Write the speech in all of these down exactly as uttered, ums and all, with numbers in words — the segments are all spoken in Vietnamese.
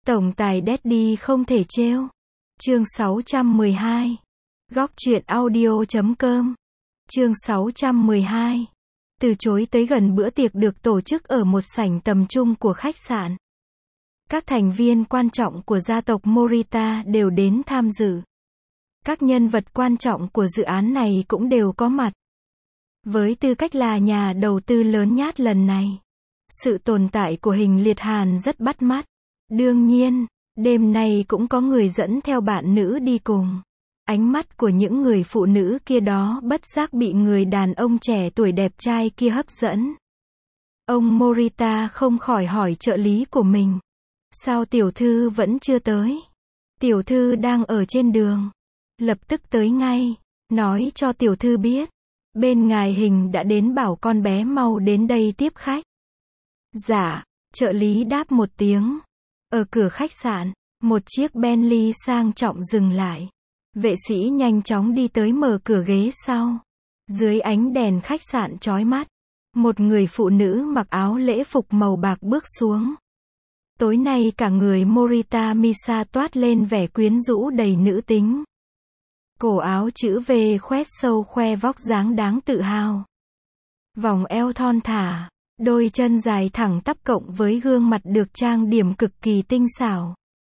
Tổng tài Daddy không thể trêu. Chương sáu trăm mười hai. Góc truyện audio chấm com. Chương sáu trăm mười hai. Từ chối tới gần bữa tiệc được tổ chức ở một sảnh tầm trung của khách sạn. Các thành viên quan trọng của gia tộc Morita đều đến tham dự. Các nhân vật quan trọng của dự án này cũng đều có mặt. Với tư cách là nhà đầu tư lớn nhát lần này, sự tồn tại của Hình Liệt Hàn rất bắt mắt. Đương nhiên, đêm nay cũng có người dẫn theo bạn nữ đi cùng. Ánh mắt của những người phụ nữ kia đó bất giác bị người đàn ông trẻ tuổi đẹp trai kia hấp dẫn. Ông Morita không khỏi hỏi trợ lý của mình. Sao tiểu thư vẫn chưa tới? Tiểu thư đang ở trên đường. Lập tức tới ngay. Nói cho tiểu thư biết. Bên ngài Hình đã đến bảo con bé mau đến đây tiếp khách. Dạ, trợ lý đáp một tiếng. Ở cửa khách sạn, một chiếc Bentley sang trọng dừng lại. Vệ sĩ nhanh chóng đi tới mở cửa ghế sau. Dưới ánh đèn khách sạn chói mắt, một người phụ nữ mặc áo lễ phục màu bạc bước xuống. Tối nay cả người Morita Misa toát lên vẻ quyến rũ đầy nữ tính. Cổ áo chữ V khoét sâu khoe vóc dáng đáng tự hào. Vòng eo thon thả, đôi chân dài thẳng tắp cộng với gương mặt được trang điểm cực kỳ tinh xảo.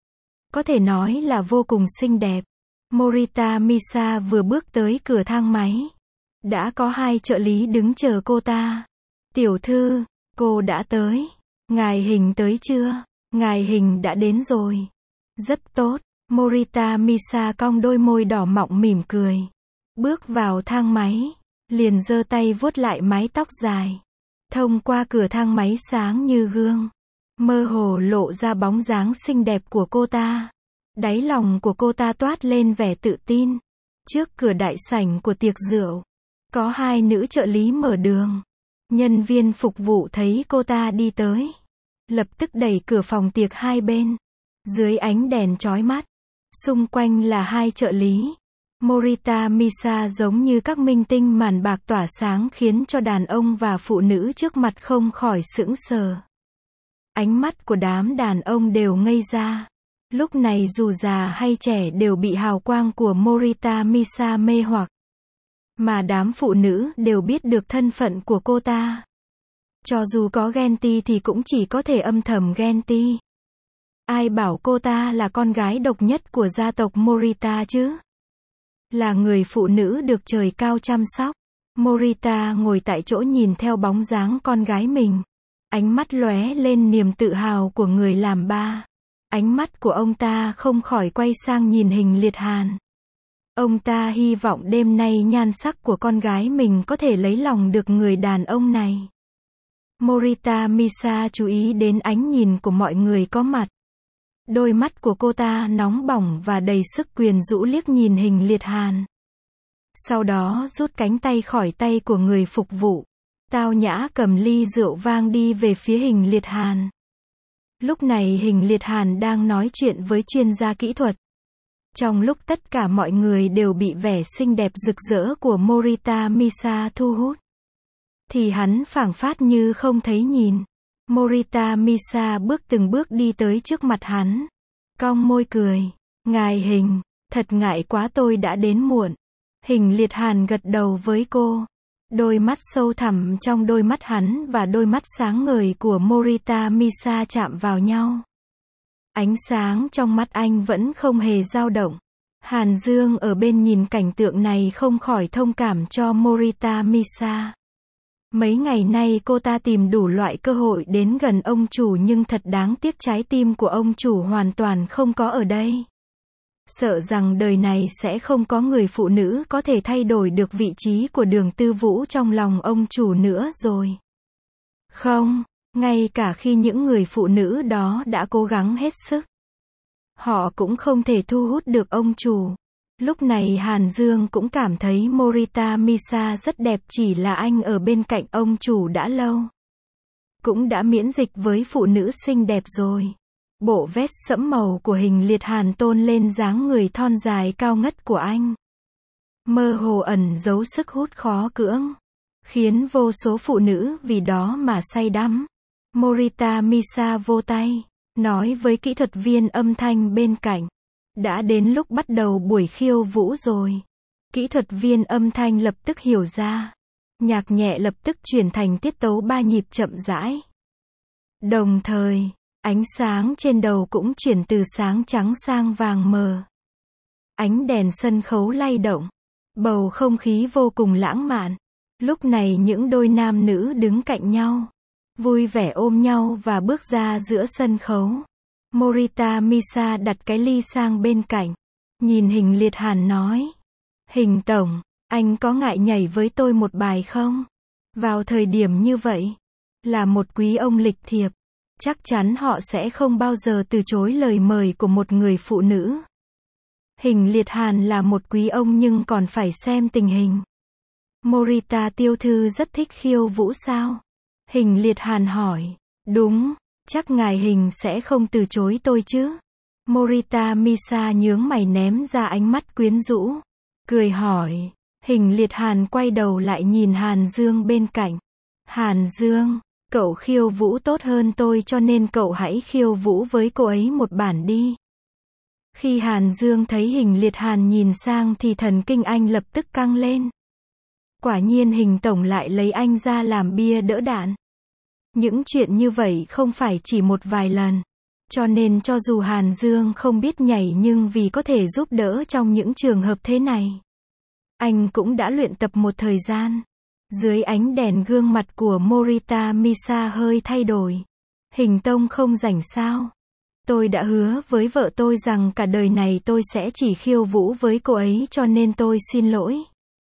Có thể nói là vô cùng xinh đẹp. Morita Misa vừa bước tới cửa thang máy. Đã có hai trợ lý đứng chờ cô ta. Tiểu thư, cô đã tới. Ngài Hình tới chưa? Ngài Hình đã đến rồi. Rất tốt. Morita Misa cong đôi môi đỏ mọng mỉm cười. Bước vào thang máy. Liền giơ tay vuốt lại mái tóc dài. Thông qua cửa thang máy sáng như gương. Mơ hồ lộ ra bóng dáng xinh đẹp của cô ta. Đáy lòng của cô ta toát lên vẻ tự tin. Trước cửa đại sảnh của tiệc rượu, có hai nữ trợ lý mở đường. Nhân viên phục vụ thấy cô ta đi tới, lập tức đẩy cửa phòng tiệc hai bên. Dưới ánh đèn chói mắt, xung quanh là hai trợ lý. Morita Misa giống như các minh tinh màn bạc tỏa sáng khiến cho đàn ông và phụ nữ trước mặt không khỏi sững sờ. Ánh mắt của đám đàn ông đều ngây ra. Lúc này dù già hay trẻ đều bị hào quang của Morita Misa mê hoặc. Mà đám phụ nữ đều biết được thân phận của cô ta. Cho dù có ghen ti thì cũng chỉ có thể âm thầm ghen ti. Ai bảo cô ta là con gái độc nhất của gia tộc Morita chứ? Là người phụ nữ được trời cao chăm sóc. Morita ngồi tại chỗ nhìn theo bóng dáng con gái mình. Ánh mắt lóe lên niềm tự hào của người làm ba. Ánh mắt của ông ta không khỏi quay sang nhìn Hình Liệt Hàn. Ông ta hy vọng đêm nay nhan sắc của con gái mình có thể lấy lòng được người đàn ông này. Morita Misa chú ý đến ánh nhìn của mọi người có mặt. Đôi mắt của cô ta nóng bỏng và đầy sức quyến rũ liếc nhìn Hình Liệt Hàn. Sau đó rút cánh tay khỏi tay của người phục vụ. Tao nhã cầm ly rượu vang đi về phía Hình Liệt Hàn. Lúc này Hình Liệt Hàn đang nói chuyện với chuyên gia kỹ thuật. Trong lúc tất cả mọi người đều bị vẻ xinh đẹp rực rỡ của Morita Misa thu hút, thì hắn phảng phất như không thấy nhìn. Morita Misa bước từng bước đi tới trước mặt hắn. Cong môi cười. Ngài Hình, thật ngại quá tôi đã đến muộn. Hình Liệt Hàn gật đầu với cô. Đôi mắt sâu thẳm trong đôi mắt hắn và đôi mắt sáng ngời của Morita Misa chạm vào nhau. Ánh sáng trong mắt anh vẫn không hề dao động. Hàn Dương ở bên nhìn cảnh tượng này không khỏi thông cảm cho Morita Misa. Mấy ngày nay cô ta tìm đủ loại cơ hội đến gần ông chủ nhưng thật đáng tiếc trái tim của ông chủ hoàn toàn không có ở đây. Sợ rằng đời này sẽ không có người phụ nữ có thể thay đổi được vị trí của Đường Tư Vũ trong lòng ông chủ nữa rồi. Không, ngay cả khi những người phụ nữ đó đã cố gắng hết sức, họ cũng không thể thu hút được ông chủ. Lúc này Hàn Dương cũng cảm thấy Morita Misa rất đẹp, chỉ là anh ở bên cạnh ông chủ đã lâu. Cũng đã miễn dịch với phụ nữ xinh đẹp rồi. Bộ vest sẫm màu của Hình Liệt Hàn tôn lên dáng người thon dài cao ngất của anh. Mơ hồ ẩn giấu sức hút khó cưỡng, khiến vô số phụ nữ vì đó mà say đắm. Morita Misa vô tay, nói với kỹ thuật viên âm thanh bên cạnh. Đã đến lúc bắt đầu buổi khiêu vũ rồi. Kỹ thuật viên âm thanh lập tức hiểu ra. Nhạc nhẹ lập tức chuyển thành tiết tấu ba nhịp chậm rãi. Đồng thời, ánh sáng trên đầu cũng chuyển từ sáng trắng sang vàng mờ. Ánh đèn sân khấu lay động. Bầu không khí vô cùng lãng mạn. Lúc này những đôi nam nữ đứng cạnh nhau, vui vẻ ôm nhau và bước ra giữa sân khấu. Morita Misa đặt cái ly sang bên cạnh. Nhìn Hình Liệt Hàn nói. Hình tổng, anh có ngại nhảy với tôi một bài không? Vào thời điểm như vậy, là một quý ông lịch thiệp, chắc chắn họ sẽ không bao giờ từ chối lời mời của một người phụ nữ. Hình Liệt Hàn là một quý ông nhưng còn phải xem tình hình. Morita tiểu thư rất thích khiêu vũ sao? Hình Liệt Hàn hỏi. Đúng, chắc ngài Hình sẽ không từ chối tôi chứ? Morita Misa nhướng mày ném ra ánh mắt quyến rũ. Cười hỏi. Hình Liệt Hàn quay đầu lại nhìn Hàn Dương bên cạnh. Hàn Dương, cậu khiêu vũ tốt hơn tôi cho nên cậu hãy khiêu vũ với cô ấy một bản đi. Khi Hàn Dương thấy Hình Liệt Hàn nhìn sang thì thần kinh anh lập tức căng lên. Quả nhiên Hình tổng lại lấy anh ra làm bia đỡ đạn. Những chuyện như vậy không phải chỉ một vài lần. Cho nên cho dù Hàn Dương không biết nhảy nhưng vì có thể giúp đỡ trong những trường hợp thế này, anh cũng đã luyện tập một thời gian. Dưới ánh đèn gương mặt của Morita Misa hơi thay đổi. Hình tông không rảnh sao? Tôi đã hứa với vợ tôi rằng cả đời này tôi sẽ chỉ khiêu vũ với cô ấy cho nên tôi xin lỗi.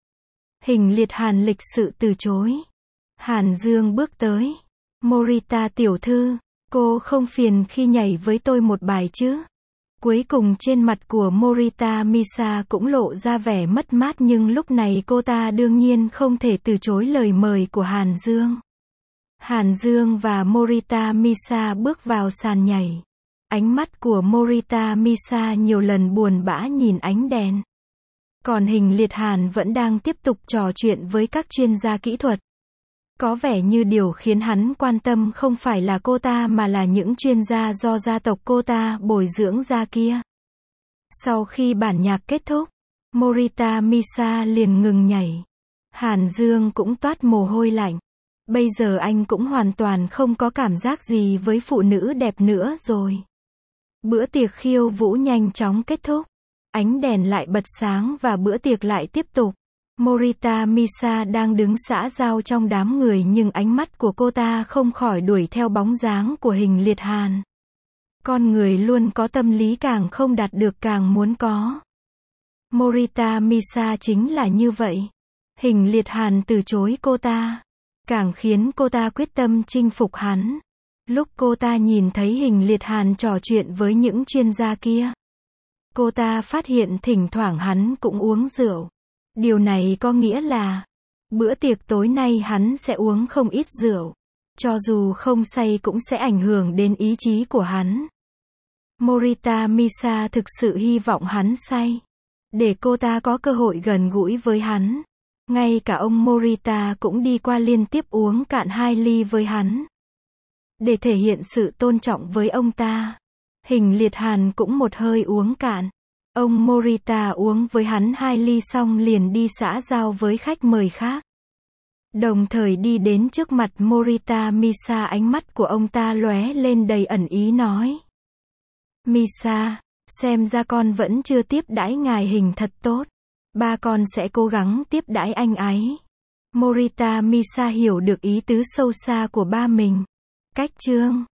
Hình Liệt Hàn lịch sự từ chối. Hàn Dương bước tới. Morita tiểu thư, cô không phiền khi nhảy với tôi một bài chứ? Cuối cùng trên mặt của Morita Misa cũng lộ ra vẻ mất mát nhưng lúc này cô ta đương nhiên không thể từ chối lời mời của Hàn Dương. Hàn Dương và Morita Misa bước vào sàn nhảy. Ánh mắt của Morita Misa nhiều lần buồn bã nhìn ánh đèn. Còn Hình Liệt Hàn vẫn đang tiếp tục trò chuyện với các chuyên gia kỹ thuật. Có vẻ như điều khiến hắn quan tâm không phải là cô ta mà là những chuyên gia do gia tộc cô ta bồi dưỡng ra kia. Sau khi bản nhạc kết thúc, Morita Misa liền ngừng nhảy. Hàn Dương cũng toát mồ hôi lạnh. Bây giờ anh cũng hoàn toàn không có cảm giác gì với phụ nữ đẹp nữa rồi. Bữa tiệc khiêu vũ nhanh chóng kết thúc. Ánh đèn lại bật sáng và bữa tiệc lại tiếp tục. Morita Misa đang đứng xã giao trong đám người nhưng ánh mắt của cô ta không khỏi đuổi theo bóng dáng của Hình Liệt Hàn. Con người luôn có tâm lý càng không đạt được càng muốn có. Morita Misa chính là như vậy. Hình Liệt Hàn từ chối cô ta, càng khiến cô ta quyết tâm chinh phục hắn. Lúc cô ta nhìn thấy Hình Liệt Hàn trò chuyện với những chuyên gia kia, cô ta phát hiện thỉnh thoảng hắn cũng uống rượu. Điều này có nghĩa là, bữa tiệc tối nay hắn sẽ uống không ít rượu. Cho dù không say cũng sẽ ảnh hưởng đến ý chí của hắn. Morita Misa thực sự hy vọng hắn say, để cô ta có cơ hội gần gũi với hắn. Ngay cả ông Morita cũng đi qua liên tiếp uống cạn hai ly với hắn. Để thể hiện sự tôn trọng với ông ta, Hình Liệt Hàn cũng một hơi uống cạn. Ông Morita uống với hắn hai ly xong liền đi xã giao với khách mời khác. Đồng thời đi đến trước mặt Morita Misa, ánh mắt của ông ta lóe lên đầy ẩn ý nói. Misa, xem ra con vẫn chưa tiếp đãi ngài Hình thật tốt. Ba con sẽ cố gắng tiếp đãi anh ấy. Morita Misa hiểu được ý tứ sâu xa của ba mình. Cách chương